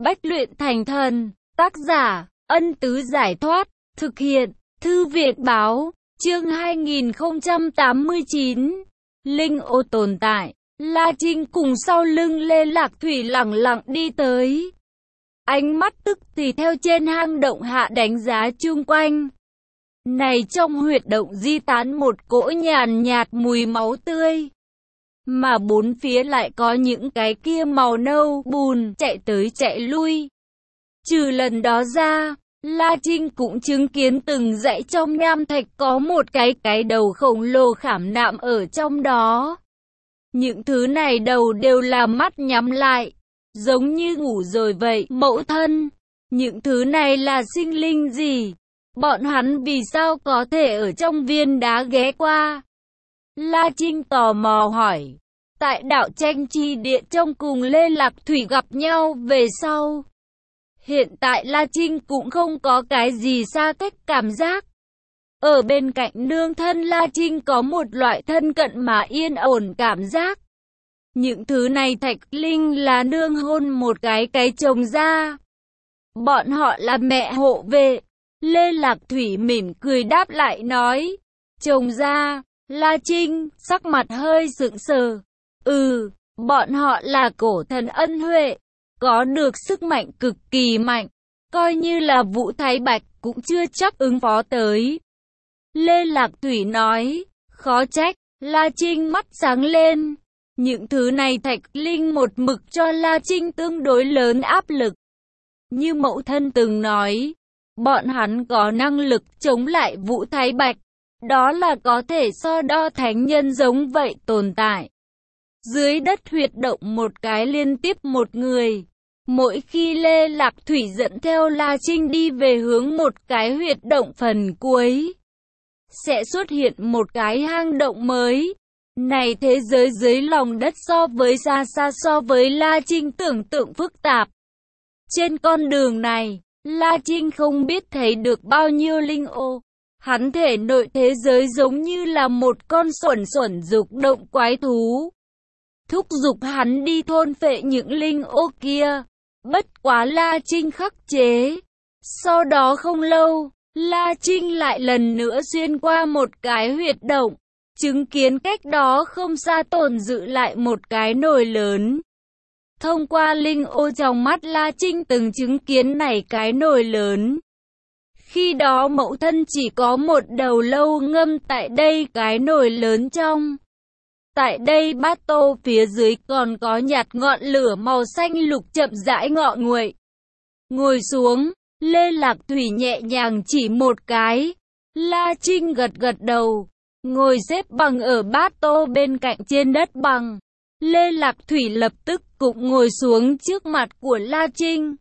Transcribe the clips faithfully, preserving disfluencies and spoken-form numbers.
Bách luyện thành thần. Tác giả, Ân Tứ Giải Thoát. Thực hiện, Thư viện Báo. Chương hai nghìn không trăm tám mươi chín. Linh ô tồn tại. La Trinh cùng sau lưng Lê Lạc Thủy lẳng lặng đi tới. Ánh mắt tức thì theo trên hang động hạ đánh giá chung quanh. Này trong huyệt động di tán một cỗ nhàn nhạt mùi máu tươi. Mà bốn phía lại có những cái kia màu nâu bùn chạy tới chạy lui. Trừ lần đó ra, La Trinh cũng chứng kiến từng dãy trong nham thạch có một cái cái đầu khổng lồ khảm nạm ở trong đó. Những thứ này đầu đều là mắt nhắm lại, giống như ngủ rồi vậy. Mẫu thân, những thứ này là sinh linh gì? Bọn hắn vì sao có thể ở trong viên đá ghé qua? La Trinh tò mò hỏi. Tại đạo tranh chi địa trong cùng Lê Lạc Thủy gặp nhau về sau. Hiện tại La Trinh cũng không có cái gì xa cách cảm giác. Ở bên cạnh nương thân La Trinh có một loại thân cận mà yên ổn cảm giác. Những thứ này thạch linh là nương hôn một cái cái chồng ra. Bọn họ là mẹ hộ vệ. Lê Lạc Thủy mỉm cười đáp lại nói. Chồng ra, La Trinh, sắc mặt hơi sững sờ. Ừ, bọn họ là cổ thần ân huệ. Có được sức mạnh cực kỳ mạnh. Coi như là Vũ Thái Bạch cũng chưa chắc ứng phó tới. Lê Lạc Thủy nói. Khó trách, La Trinh mắt sáng lên. Những thứ này thạch linh một mực cho La Trinh tương đối lớn áp lực. Như mẫu thân từng nói, bọn hắn có năng lực chống lại Vũ Thái Bạch. Đó là có thể so đo thánh nhân giống vậy tồn tại. Dưới đất huyệt động một cái liên tiếp một người. Mỗi khi Lê Lạc Thủy dẫn theo La Trinh đi về hướng một cái huyệt động phần cuối, sẽ xuất hiện một cái hang động mới. Này thế giới dưới lòng đất so với xa xa so với La Trinh tưởng tượng phức tạp. Trên con đường này, La Trinh không biết thấy được bao nhiêu linh ô. Hắn thể nội thế giới giống như là một con xuẩn xuẩn dục động quái thú. Thúc giục hắn đi thôn phệ những linh ô kia. Bất quá La Trinh khắc chế. Sau đó không lâu, La Trinh lại lần nữa xuyên qua một cái huyệt động. Chứng kiến cách đó không xa tồn dự lại một cái nồi lớn. Thông qua linh ô trong mắt La Trinh từng chứng kiến này cái nồi lớn. Khi đó mẫu thân chỉ có một đầu lâu ngâm tại đây cái nồi lớn trong. Tại đây bát tô phía dưới còn có nhạt ngọn lửa màu xanh lục chậm rãi ngọ nguậy. Ngồi xuống, Lê Lạc Thủy nhẹ nhàng chỉ một cái. La Trinh gật gật đầu. Ngồi xếp bằng ở bát tô bên cạnh trên đất bằng. Lê Lạc Thủy lập tức cũng ngồi xuống trước mặt của La Trinh.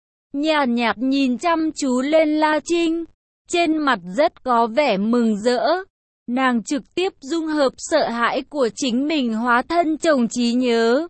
Nhàn nhạt nhìn chăm chú lên La Trinh. Trên mặt rất có vẻ mừng rỡ. Nàng trực tiếp dung hợp sợ hãi của chính mình hóa thân chồng trí nhớ.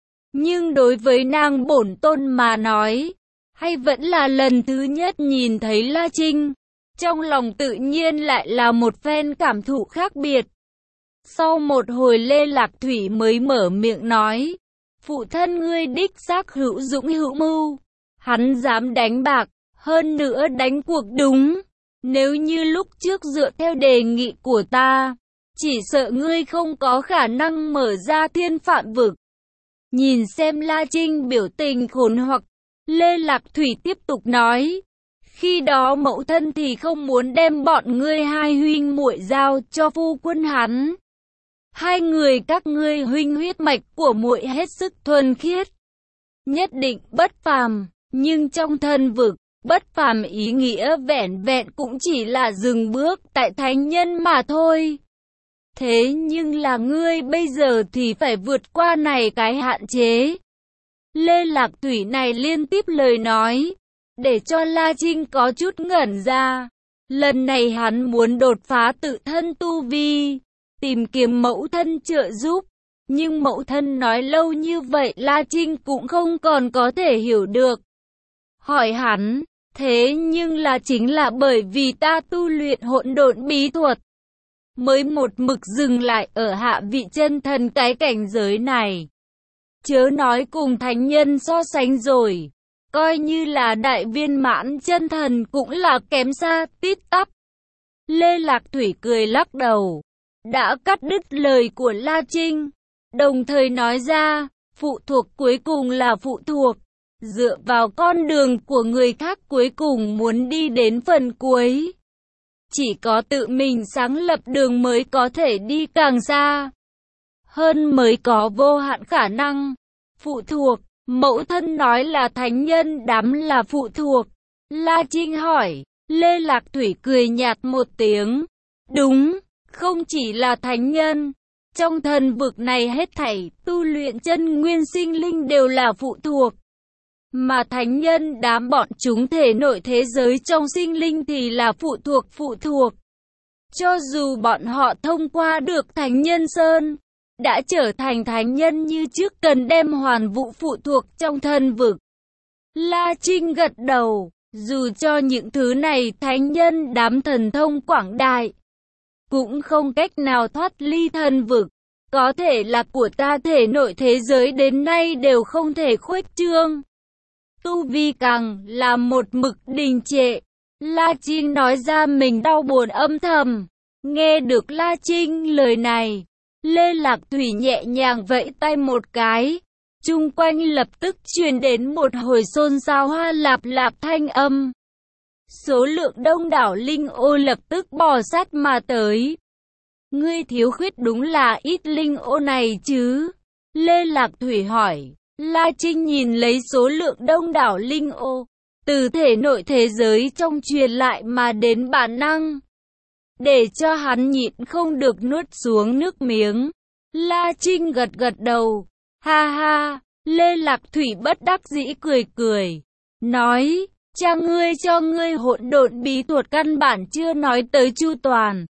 Nhưng đối với nàng bổn tôn mà nói, hay vẫn là lần thứ nhất nhìn thấy La Trinh, trong lòng tự nhiên lại là một phen cảm thụ khác biệt. Sau một hồi Lê Lạc Thủy mới mở miệng nói, phụ thân ngươi đích xác hữu dũng hữu mưu, hắn dám đánh bạc, hơn nữa đánh cuộc đúng. Nếu như lúc trước dựa theo đề nghị của ta, chỉ sợ ngươi không có khả năng mở ra thiên phạm vực. Nhìn xem La Trinh biểu tình khốn hoặc, Lê Lạc Thủy tiếp tục nói. Khi đó mẫu thân thì không muốn đem bọn ngươi hai huynh muội giao cho phu quân hắn. Hai người các ngươi huynh huyết mạch của muội hết sức thuần khiết, nhất định bất phàm, nhưng trong thân vực, bất phàm ý nghĩa vẻn vẹn cũng chỉ là dừng bước tại thánh nhân mà thôi. Thế nhưng là ngươi bây giờ thì phải vượt qua này cái hạn chế. Lê Lạc Thủy này liên tiếp lời nói, để cho La Trinh có chút ngẩn ra. Lần này hắn muốn đột phá tự thân tu vi, tìm kiếm mẫu thân trợ giúp. Nhưng mẫu thân nói lâu như vậy La Trinh cũng không còn có thể hiểu được. Hỏi hắn, thế nhưng là chính là bởi vì ta tu luyện hỗn độn bí thuật, mới một mực dừng lại ở hạ vị chân thần cái cảnh giới này. Chớ nói cùng thánh nhân so sánh rồi. coi như là đại viên mãn chân thần cũng là kém xa tít tắp. Lê Lạc Thủy cười lắc đầu, đã cắt đứt lời của La Trinh, đồng thời nói ra, phụ thuộc cuối cùng là phụ thuộc, dựa vào con đường của người khác cuối cùng muốn đi đến phần cuối. Chỉ có tự mình sáng lập đường mới có thể đi càng xa hơn, mới có vô hạn khả năng. Phụ thuộc, mẫu thân nói là thánh nhân đám là phụ thuộc. La Trinh hỏi, Lê Lạc Thủy cười nhạt một tiếng. Đúng, không chỉ là thánh nhân. Trong thần vực này hết thảy, tu luyện chân nguyên sinh linh đều là phụ thuộc. Mà thánh nhân đám bọn chúng thể nội thế giới trong sinh linh thì là phụ thuộc phụ thuộc. Cho dù bọn họ thông qua được thánh nhân sơn, đã trở thành thánh nhân như trước cần đem hoàn vũ phụ thuộc trong thần vực. La Trinh gật đầu, dù cho những thứ này thánh nhân đám thần thông quảng đại, cũng không cách nào thoát ly thần vực. Có thể là của ta thể nội thế giới đến nay đều không thể khuếch trương. Tu vi càng là một mực đình trệ. La Trinh nói ra mình đau buồn âm thầm. Nghe được La Trinh lời này, Lê Lạc Thủy nhẹ nhàng vẫy tay một cái. Chung quanh lập tức truyền đến một hồi xôn xao hoa lạp lạp thanh âm. Số lượng đông đảo linh ô lập tức bò sát mà tới. Ngươi thiếu khuyết đúng là ít linh ô này chứ? Lê Lạc Thủy hỏi. La Trinh nhìn lấy số lượng đông đảo linh ô, từ thể nội thế giới trong truyền lại mà đến bản năng, để cho hắn nhịn không được nuốt xuống nước miếng. La Trinh gật gật đầu. Ha ha, Lê Lạc Thủy bất đắc dĩ cười cười, nói, cha ngươi cho ngươi hỗn độn bí thuật căn bản chưa nói tới chu toàn.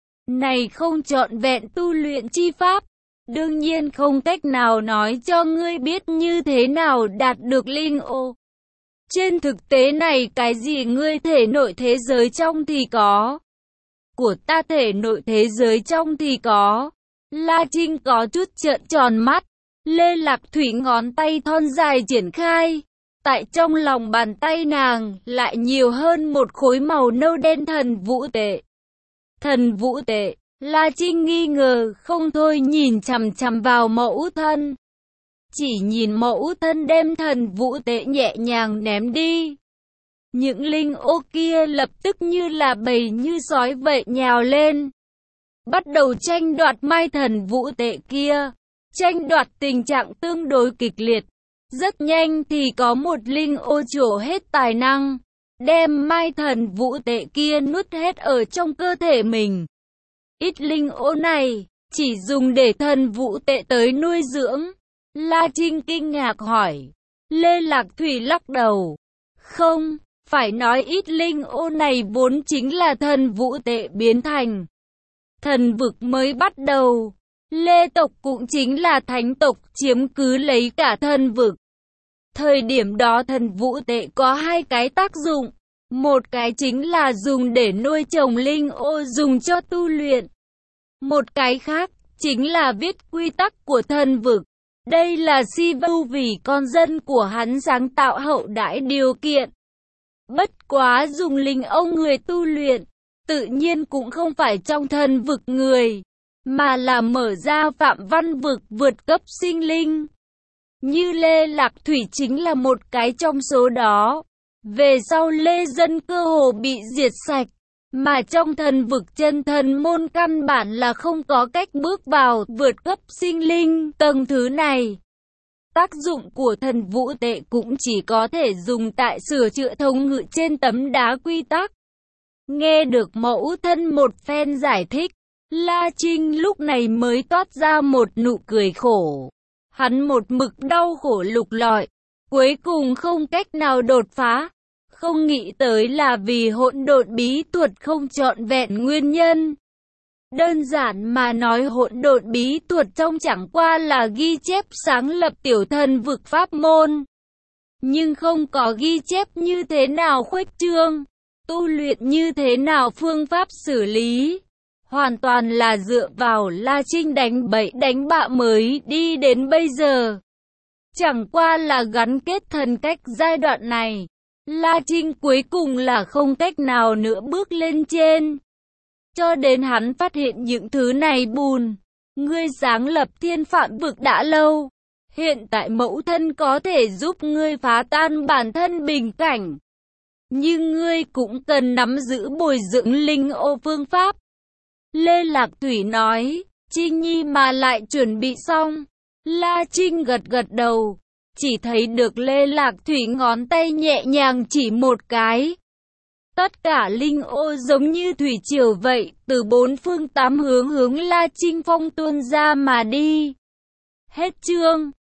Này không trọn vẹn tu luyện chi pháp, đương nhiên không cách nào nói cho ngươi biết như thế nào đạt được linh ô. Trên thực tế này cái gì ngươi thể nội thế giới trong thì có, của ta thể nội thế giới trong thì có. La Trinh có chút trợn tròn mắt. Lê Lạc Thủy ngón tay thon dài triển khai, tại trong lòng bàn tay nàng lại nhiều hơn một khối màu nâu đen thần vũ tệ. Thần vũ tệ. La Trinh nghi ngờ không thôi nhìn chằm chằm vào mẫu thân. Chỉ nhìn mẫu thân đem thần vũ tệ nhẹ nhàng ném đi. Những linh ô kia lập tức như là bầy như sói vậy nhào lên, bắt đầu tranh đoạt mai thần vũ tệ kia. Tranh đoạt tình trạng tương đối kịch liệt. Rất nhanh thì có một linh ô trổ hết tài năng, đem mai thần vũ tệ kia nuốt hết ở trong cơ thể mình. Ít linh ô này, chỉ dùng để thần vũ tệ tới nuôi dưỡng. La Trinh kinh ngạc hỏi. Lê Lạc Thủy lắc đầu. Không, phải nói ít linh ô này vốn chính là thần vũ tệ biến thành. Thần vực mới bắt đầu, Lê tộc cũng chính là thánh tộc chiếm cứ lấy cả thần vực. Thời điểm đó thần vũ tệ có hai cái tác dụng. Một cái chính là dùng để nuôi trồng linh ô dùng cho tu luyện. Một cái khác chính là viết quy tắc của thần vực. Đây là si vu vì con dân của hắn sáng tạo hậu đãi điều kiện. Bất quá dùng linh ô người tu luyện, tự nhiên cũng không phải trong thần vực người, mà là mở ra phạm văn vực vượt cấp sinh linh. Như Lê Lạc Thủy chính là một cái trong số đó. Về sau Lê dân cơ hồ bị diệt sạch, mà trong thần vực chân thần môn căn bản là không có cách bước vào vượt cấp sinh linh tầng thứ này. Tác dụng của thần vũ tệ cũng chỉ có thể dùng tại sửa chữa thống ngự trên tấm đá quy tắc. Nghe được mẫu thân một phen giải thích, La Trinh lúc này mới toát ra một nụ cười khổ. Hắn một mực đau khổ lục lọi, cuối cùng không cách nào đột phá. Không nghĩ tới là vì hỗn độn bí thuật không trọn vẹn nguyên nhân. Đơn giản mà nói hỗn độn bí thuật trong chẳng qua là ghi chép sáng lập tiểu thần vực pháp môn. Nhưng không có ghi chép như thế nào khuếch trương, tu luyện như thế nào phương pháp xử lý. Hoàn toàn là dựa vào La Trinh đánh bậy đánh bạ mới đi đến bây giờ. Chẳng qua là gắn kết thần cách giai đoạn này. La Trinh cuối cùng là không cách nào nữa bước lên trên. Cho đến hắn phát hiện những thứ này bùn. Ngươi sáng lập thiên phạm vực đã lâu. Hiện tại mẫu thân có thể giúp ngươi phá tan bản thân bình cảnh. Nhưng ngươi cũng cần nắm giữ bồi dưỡng linh ô phương pháp. Lê Lạc Thủy nói, Trinh Nhi mà lại chuẩn bị xong. La Trinh gật gật đầu. Chỉ thấy được Lê Lạc Thủy ngón tay nhẹ nhàng chỉ một cái. Tất cả linh ô giống như thủy triều vậy, từ bốn phương tám hướng hướng La Trinh Phong tuôn ra mà đi. Hết chương.